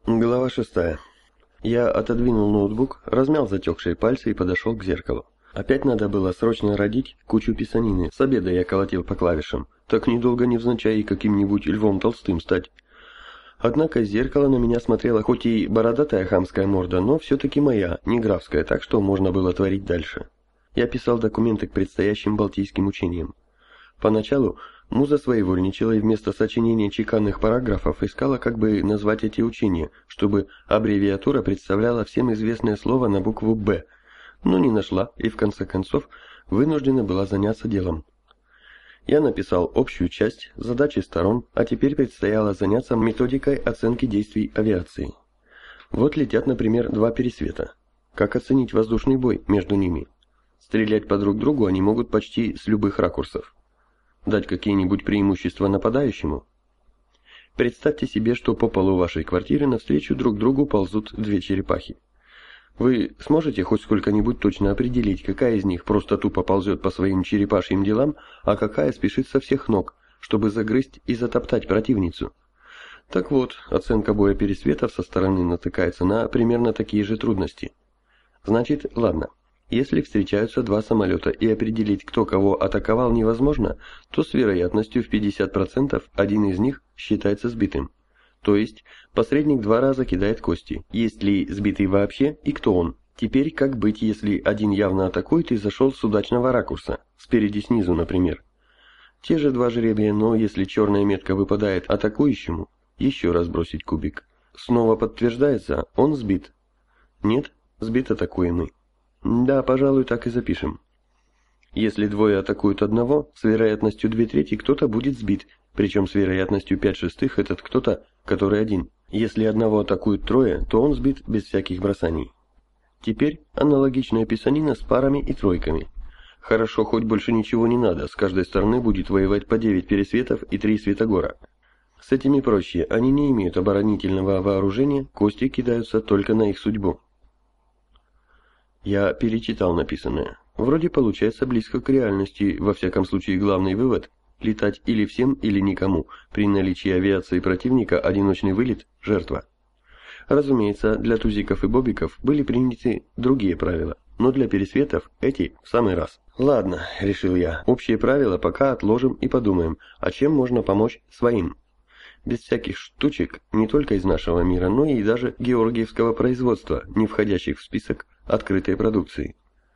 Глава 6. Я отодвинул ноутбук, размял затекшие пальцы и подошел к зеркалу. Опять надо было срочно родить кучу писанины. С обеда я колотил по клавишам. Так недолго невзначай и каким-нибудь Львом Толстым стать. Однако зеркало на меня смотрело хоть и бородатая хамская морда, но все-таки моя, не графская, так что можно было творить дальше. Я писал документы к предстоящим балтийским учениям. Поначалу муза своевольничала и вместо сочинения чеканных параграфов искала, как бы назвать эти учения, чтобы аббревиатура представляла всем известное слово на букву «Б», но не нашла и в конце концов вынуждена была заняться делом. Я написал общую часть, задачи сторон, а теперь предстояло заняться методикой оценки действий авиации. Вот летят, например, два пересвета. Как оценить воздушный бой между ними? Стрелять по друг другу они могут почти с любых ракурсов. Дать какие-нибудь преимущества нападающему? Представьте себе, что по полу вашей квартиры навстречу друг другу ползут две черепахи. Вы сможете хоть сколько-нибудь точно определить, какая из них просто тупо ползет по своим черепашьим делам, а какая спешит со всех ног, чтобы загрызть и затоптать противницу? Так вот, оценка боя пересветов со стороны натыкается на примерно такие же трудности. Значит, ладно. Если встречаются два самолета и определить, кто кого атаковал, невозможно, то с вероятностью в 50% один из них считается сбитым. То есть посредник два раза кидает кости, есть ли сбитый вообще и кто он. Теперь как быть, если один явно атакует и зашел с удачного ракурса, спереди снизу, например. Те же два жребия, но если черная метка выпадает атакующему, еще раз бросить кубик. Снова подтверждается, он сбит. Нет, сбит атакуемый. Да, пожалуй, так и запишем. Если двое атакуют одного, с вероятностью 2/3 кто-то будет сбит, причем с вероятностью 5/6 этот кто-то, который один. Если одного атакуют трое, то он сбит без всяких бросаний. Теперь аналогичная писанина с парами и тройками. Хорошо, хоть больше ничего не надо, с каждой стороны будет воевать по 9 пересветов и 3 светогора. С этими проще, они не имеют оборонительного вооружения, кости кидаются только на их судьбу. Я перечитал написанное. Вроде получается близко к реальности, во всяком случае главный вывод – летать или всем, или никому. При наличии авиации противника одиночный вылет – жертва. Разумеется, для тузиков и бобиков были приняты другие правила, но для пересветов эти в самый раз. Ладно, решил я, общие правила пока отложим и подумаем, а чем можно помочь своим. Без всяких штучек, не только из нашего мира, но и даже георгиевского производства, не входящих в список открытой продукции.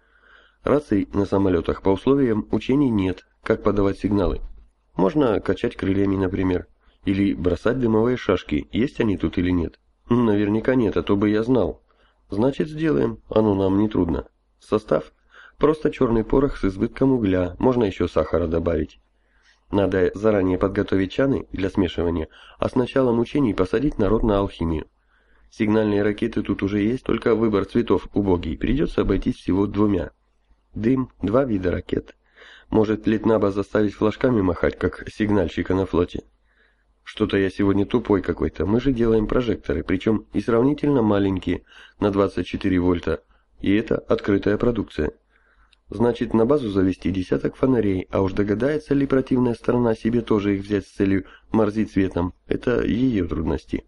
Раций на самолетах по условиям учений нет, как подавать сигналы. Можно качать крыльями, например, или бросать дымовые шашки, есть они тут или нет. Наверняка нет, а то бы я знал. Значит, сделаем, оно нам не трудно. Состав? Просто черный порох с избытком угля, можно еще сахара добавить. Надо заранее подготовить чаны для смешивания, а с началом учений посадить народ на алхимию. Сигнальные ракеты тут уже есть, только выбор цветов убогий, придется обойтись всего 2. Дым, 2 вида ракет. Может, Литнаба заставить флажками махать, как сигнальщика на флоте? Что-то я сегодня тупой какой-то, мы же делаем прожекторы, причем и сравнительно маленькие, на 24 вольта, и это открытая продукция. Значит, на базу завести десяток фонарей, а уж догадается ли противная сторона себе тоже их взять с целью морзить светом, это ее трудности.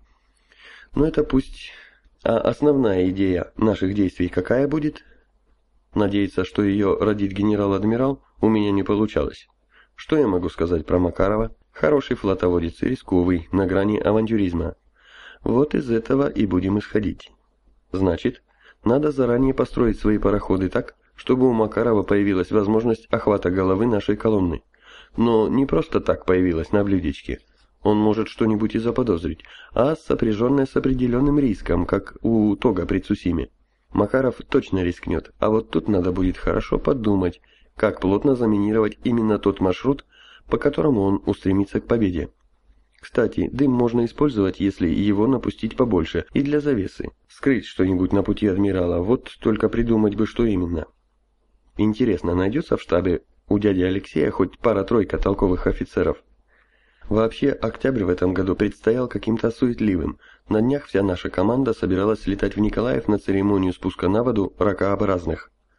Но это пусть. А основная идея наших действий какая будет? Надеяться, что ее родит генерал-адмирал, у меня не получалось. Что я могу сказать про Макарова? Хороший флотоводец и рисковый, на грани авантюризма. Вот из этого и будем исходить. Значит, надо заранее построить свои пароходы так, чтобы у Макарова появилась возможность охвата головы нашей колонны. Но не просто так появилась на блюдечке. Он может что-нибудь и заподозрить, а сопряженное с определенным риском, как у Тога при Цусиме. Макаров точно рискнет, а вот тут надо будет хорошо подумать, как плотно заминировать именно тот маршрут, по которому он устремится к победе. Кстати, дым можно использовать, если его напустить побольше, и для завесы. Скрыть что-нибудь на пути адмирала, вот только придумать бы, что именно. Интересно, найдется в штабе у дяди Алексея хоть пара-тройка толковых офицеров? Вообще, октябрь в этом году предстоял каким-то суетливым. На днях вся наша команда собиралась летать в Николаев на церемонию спуска на воду ракообразных.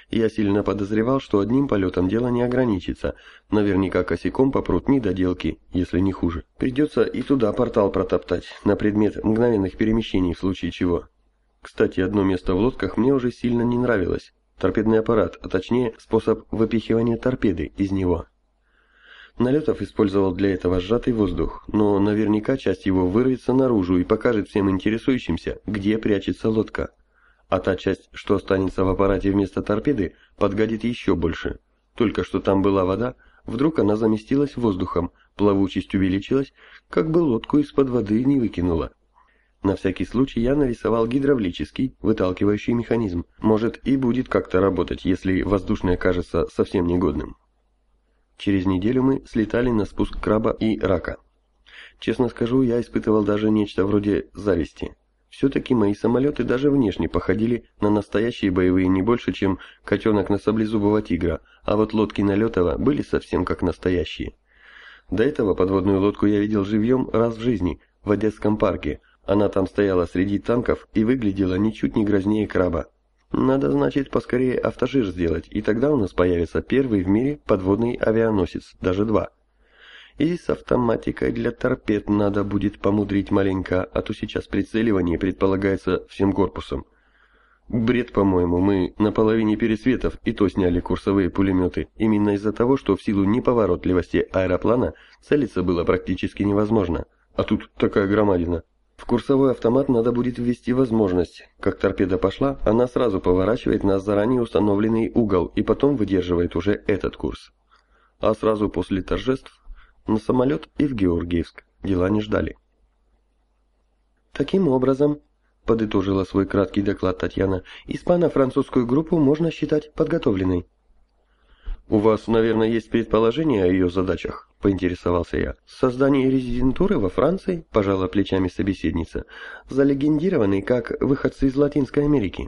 Я сильно подозревал, что одним полетом дело не ограничится. Наверняка косяком попрут недоделки, если не хуже. Придется и туда портал протоптать, на предмет мгновенных перемещений в случае чего. Кстати, одно место в лодках мне уже сильно не нравилось. Торпедный аппарат, а точнее способ выпихивания торпеды из него. Налетов использовал для этого сжатый воздух, но наверняка часть его вырвется наружу и покажет всем интересующимся, где прячется лодка. А та часть, что останется в аппарате вместо торпеды, подгадит еще больше. Только что там была вода, вдруг она заместилась воздухом, плавучесть увеличилась, как бы лодку из-под воды не выкинула. На всякий случай я нарисовал гидравлический, выталкивающий механизм. Может и будет как-то работать, если воздушное кажется совсем негодным. Через неделю мы слетали на спуск краба и рака. Честно скажу, я испытывал даже нечто вроде зависти. Все-таки мои самолеты даже внешне походили на настоящие боевые не больше, чем котенок на саблезубого тигра, а вот лодки Налетова были совсем как настоящие. До этого подводную лодку я видел живьем раз в жизни, в Одесском парке. Она там стояла среди танков и выглядела ничуть не грознее краба. Надо, значит, поскорее автожир сделать, и тогда у нас появится первый в мире подводный авианосец, даже два. И с автоматикой для торпед надо будет помудрить маленько, а то сейчас прицеливание предполагается всем корпусом. Бред, по-моему, мы на половине пересветов и то сняли курсовые пулеметы, именно из-за того, что в силу неповоротливости аэроплана целиться было практически невозможно. А тут такая громадина. В курсовой автомат надо будет ввести возможность. Как торпеда пошла, она сразу поворачивает на заранее установленный угол и потом выдерживает уже этот курс. А сразу после торжеств на самолет и в Георгиевск. Дела не ждали. Таким образом, подытожила свой краткий доклад Татьяна, испано-французскую группу можно считать подготовленной. «У вас, наверное, есть предположение о ее задачах?» – поинтересовался я. «Создание резидентуры во Франции», – пожала плечами собеседница, – «залегендированный как выходцы из Латинской Америки».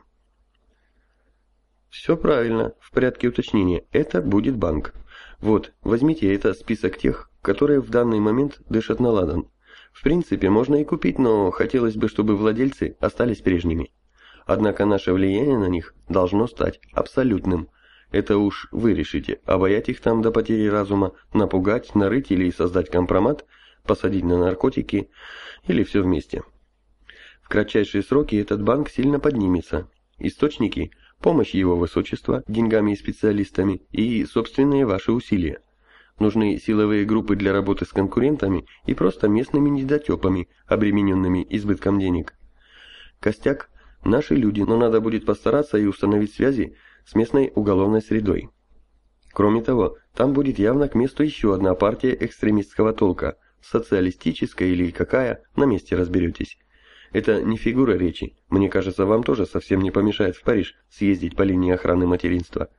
«Все правильно, в порядке уточнения. Это будет банк. Вот, возьмите это список тех, которые в данный момент дышат на ладан. В принципе, можно и купить, но хотелось бы, чтобы владельцы остались прежними. Однако наше влияние на них должно стать абсолютным. Это уж вы решите, обаять их там до потери разума, напугать, нарыть или создать компромат, посадить на наркотики или все вместе. В кратчайшие сроки этот банк сильно поднимется. Источники – помощь его высочества деньгами и специалистами и собственные ваши усилия. Нужны силовые группы для работы с конкурентами и просто местными недотепами, обремененными избытком денег. Костяк – наши люди, но надо будет постараться и установить связи с местной уголовной средой. Кроме того, там будет явно к месту еще одна партия экстремистского толка, социалистическая или какая, на месте разберетесь. Это не фигура речи, мне кажется, вам тоже совсем не помешает в Париж съездить по линии охраны материнства.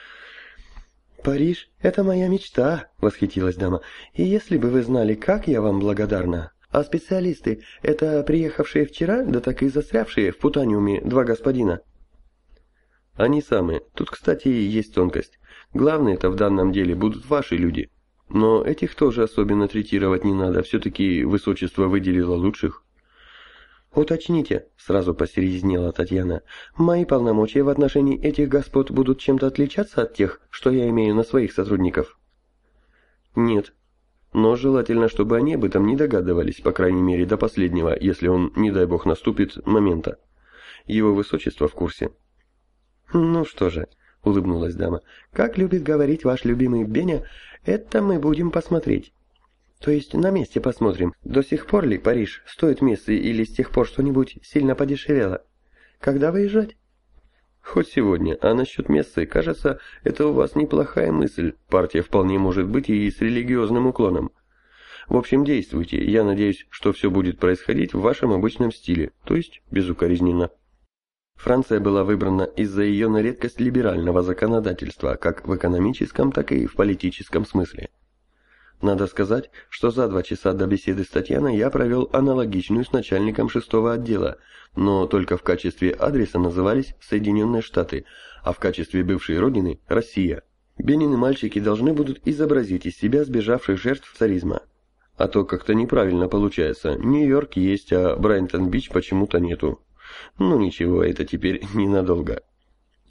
«Париж – это моя мечта», – восхитилась дама, – «и если бы вы знали, как я вам благодарна. А специалисты – это приехавшие вчера, да так и застрявшие в Путаниуме два господина». «Они самые. Тут, кстати, есть тонкость. Главное-то в данном деле будут ваши люди. Но этих тоже особенно третировать не надо, все-таки высочество выделило лучших». «Уточните», — сразу посерьезнела Татьяна, — «мои полномочия в отношении этих господ будут чем-то отличаться от тех, что я имею на своих сотрудников?» «Нет. Но желательно, чтобы они об этом не догадывались, по крайней мере, до последнего, если он, не дай бог, наступит, момента. Его высочество в курсе». «Ну что же», — улыбнулась дама, — «как любит говорить ваш любимый Беня, это мы будем посмотреть». «То есть на месте посмотрим, до сих пор ли Париж стоит места или с тех пор что-нибудь сильно подешевело? Когда выезжать?» «Хоть сегодня, а насчет места, кажется, это у вас неплохая мысль, партия вполне может быть и с религиозным уклоном. В общем, действуйте, я надеюсь, что все будет происходить в вашем обычном стиле, то есть безукоризненно». Франция была выбрана из-за ее на редкость либерального законодательства, как в экономическом, так и в политическом смысле. Надо сказать, что за 2 часа до беседы с Татьяной я провел аналогичную с начальником 6-го отдела, но только в качестве адреса назывались Соединенные Штаты, а в качестве бывшей родины – Россия. Бенины мальчики должны будут изобразить из себя сбежавших жертв царизма. А то как-то неправильно получается, Нью-Йорк есть, а Брайтон-Бич почему-то нету. Ну ничего, это теперь ненадолго.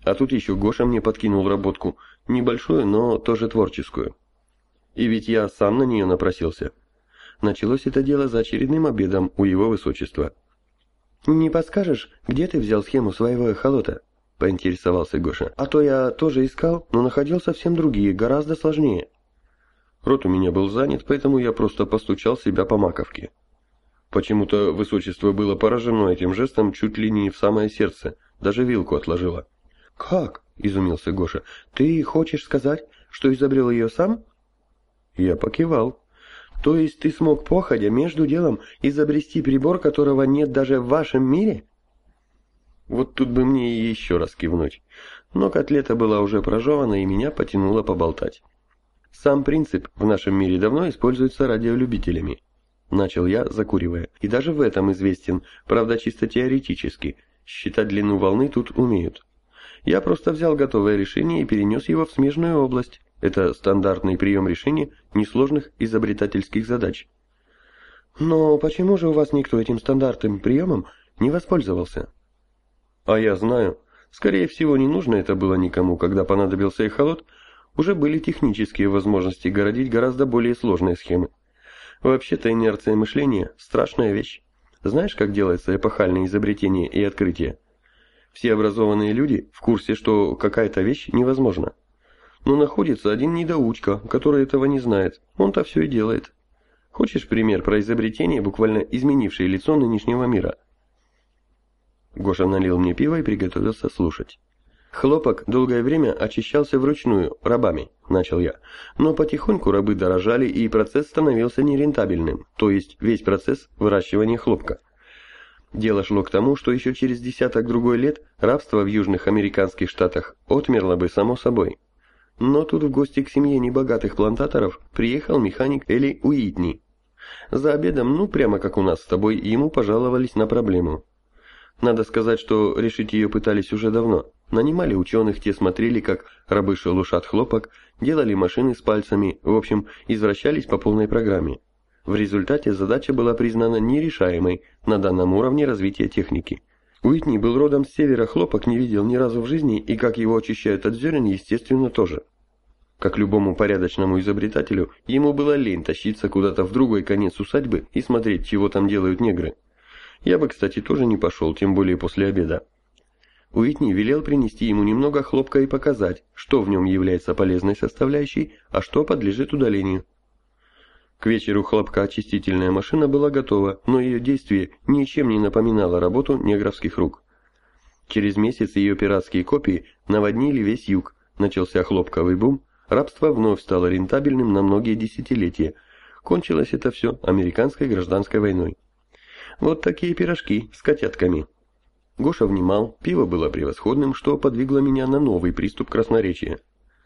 А тут еще Гоша мне подкинул работку, небольшую, но тоже творческую. И ведь я сам на нее напросился. Началось это дело за очередным обедом у его высочества. «Не подскажешь, где ты взял схему своего эхолота?» — поинтересовался Гоша. «А то я тоже искал, но находил совсем другие, гораздо сложнее». Рот у меня был занят, поэтому я просто постучал себя по маковке. Почему-то высочество было поражено этим жестом чуть ли не в самое сердце, даже вилку отложило. «Как?» — изумился Гоша. «Ты хочешь сказать, что изобрел ее сам?» Я покивал. «То есть ты смог походя между делом изобрести прибор, которого нет даже в вашем мире?» Вот тут бы мне и еще раз кивнуть. Но котлета была уже прожевана, и меня потянуло поболтать. Сам принцип в нашем мире давно используется радиолюбителями. Начал я, закуривая. И даже в этом известен, правда чисто теоретически. Считать длину волны тут умеют. Я просто взял готовое решение и перенес его в смежную область. Это стандартный прием решения несложных изобретательских задач. Но почему же у вас никто этим стандартным приемом не воспользовался? А я знаю. Скорее всего, не нужно это было никому, когда понадобился эхолот, уже были технические возможности городить гораздо более сложные схемы. Вообще-то инерция мышления – страшная вещь. Знаешь, как делается эпохальное изобретение и открытие? Все образованные люди в курсе, что какая-то вещь невозможна. Но находится один недоучка, который этого не знает. Он-то все и делает. Хочешь пример про изобретение, буквально изменившее лицо нынешнего мира? Гоша налил мне пиво и приготовился слушать. Хлопок долгое время очищался вручную, рабами, начал я. Но потихоньку рабы дорожали, и процесс становился нерентабельным, то есть весь процесс выращивания хлопка. Дело шло к тому, что еще через десяток-другой лет рабство в южных американских штатах отмерло бы само собой. Но тут в гости к семье небогатых плантаторов приехал механик Эли Уитни. За обедом, прямо как у нас с тобой, ему пожаловались на проблему. Надо сказать, что решить ее пытались уже давно. Нанимали ученых, те смотрели, как рабы шелушат хлопок, делали машины с пальцами, в общем, извращались по полной программе. В результате задача была признана нерешаемой на данном уровне развития техники. Уитни был родом с севера, хлопок не видел ни разу в жизни, и как его очищают от зерен, естественно, тоже. Как любому порядочному изобретателю, ему было лень тащиться куда-то в другой конец усадьбы и смотреть, чего там делают негры. Я бы, кстати, тоже не пошел, тем более после обеда. Уитни велел принести ему немного хлопка и показать, что в нем является полезной составляющей, а что подлежит удалению. К вечеру хлопкоочистительная машина была готова, но ее действие ничем не напоминало работу негровских рук. Через месяц ее пиратские копии наводнили весь юг, начался хлопковый бум, рабство вновь стало рентабельным на многие десятилетия. Кончилось это все американской гражданской войной. Вот такие пирожки с котятками. Гоша внимал, пиво было превосходным, что подвигло меня на новый приступ красноречия.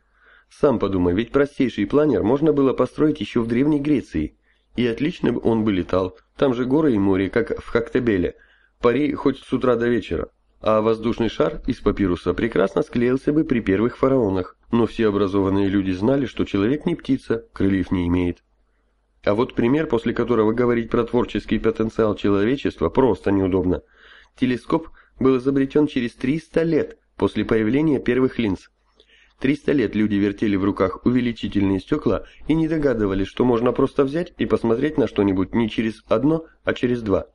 Сам подумай, ведь простейший планер можно было построить еще в Древней Греции. И отлично он бы летал, там же горы и море, как в Коктебеле. Пари хоть с утра до вечера. А воздушный шар из папируса прекрасно склеился бы при первых фараонах. Но все образованные люди знали, что человек не птица, крыльев не имеет. А вот пример, после которого говорить про творческий потенциал человечества просто неудобно. Телескоп был изобретен через 300 лет после появления первых линз. 300 лет люди вертели в руках увеличительные стекла и не догадывались, что можно просто взять и посмотреть на что-нибудь не через одно, а через два.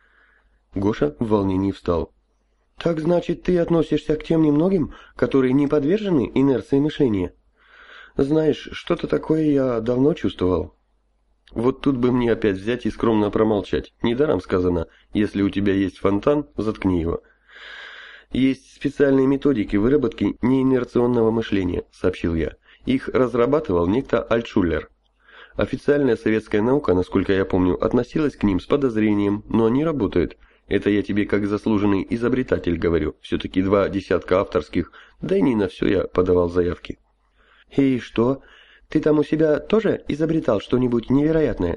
Гоша в волнении встал. «Так значит, ты относишься к тем немногим, которые не подвержены инерции мышления? Знаешь, что-то такое я давно чувствовал». Вот тут бы мне опять взять и скромно промолчать. Недаром сказано, если у тебя есть фонтан, заткни его. Есть специальные методики выработки неинерционного мышления, сообщил я. Их разрабатывал некто Альтшулер. Официальная советская наука, насколько я помню, относилась к ним с подозрением, но они работают. Это я тебе как заслуженный изобретатель говорю. Все-таки 2 десятка авторских, да и не на все я подавал заявки. И что? Ты там у себя тоже изобретал что-нибудь невероятное?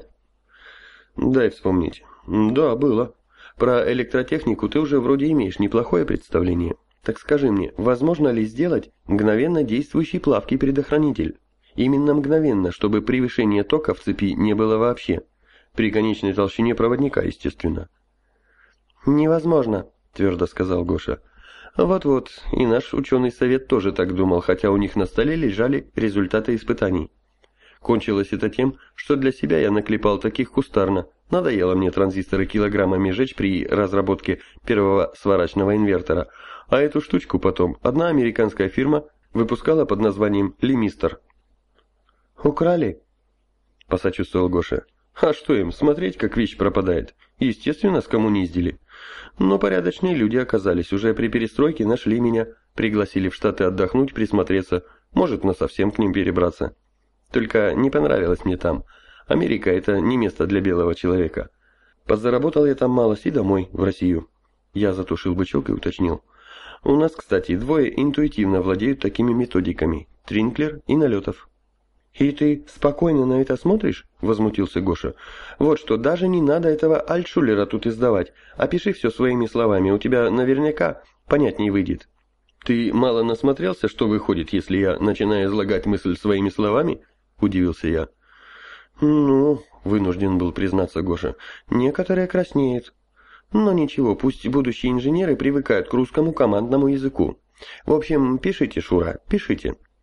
Дай вспомнить. Да, было. Про электротехнику ты уже вроде имеешь неплохое представление. Так скажи мне, возможно ли сделать мгновенно действующий плавкий предохранитель? Именно мгновенно, чтобы превышения тока в цепи не было вообще. При конечной толщине проводника, естественно. Невозможно, твердо сказал Гоша. Вот-вот, и наш ученый совет тоже так думал, хотя у них на столе лежали результаты испытаний. Кончилось это тем, что для себя я наклепал таких кустарно. Надоело мне транзисторы килограммами жечь при разработке первого сварочного инвертора, а эту штучку потом одна американская фирма выпускала под названием «Лимистер». «Украли?» – посочувствовал Гоша. «А что им, смотреть, как вещь пропадает? Естественно, скоммуниздили. Но порядочные люди оказались, уже при перестройке нашли меня, пригласили в Штаты отдохнуть, присмотреться, может, насовсем к ним перебраться. Только не понравилось мне там. Америка – это не место для белого человека. Подзаработал я там малость и домой, в Россию». Я затушил бычок и уточнил. «У нас, кстати, двое интуитивно владеют такими методиками – Тринклер и Налетов». «И ты спокойно на это смотришь?» – возмутился Гоша. «Вот что, даже не надо этого Альтшулера тут издавать. Опиши все своими словами, у тебя наверняка понятней выйдет». «Ты мало насмотрелся, что выходит, если я начинаю излагать мысль своими словами?» – удивился я. «Ну, – вынужден был признаться Гоша, – некоторые краснеют. Но ничего, пусть будущие инженеры привыкают к русскому командному языку. В общем, пишите, Шура, пишите».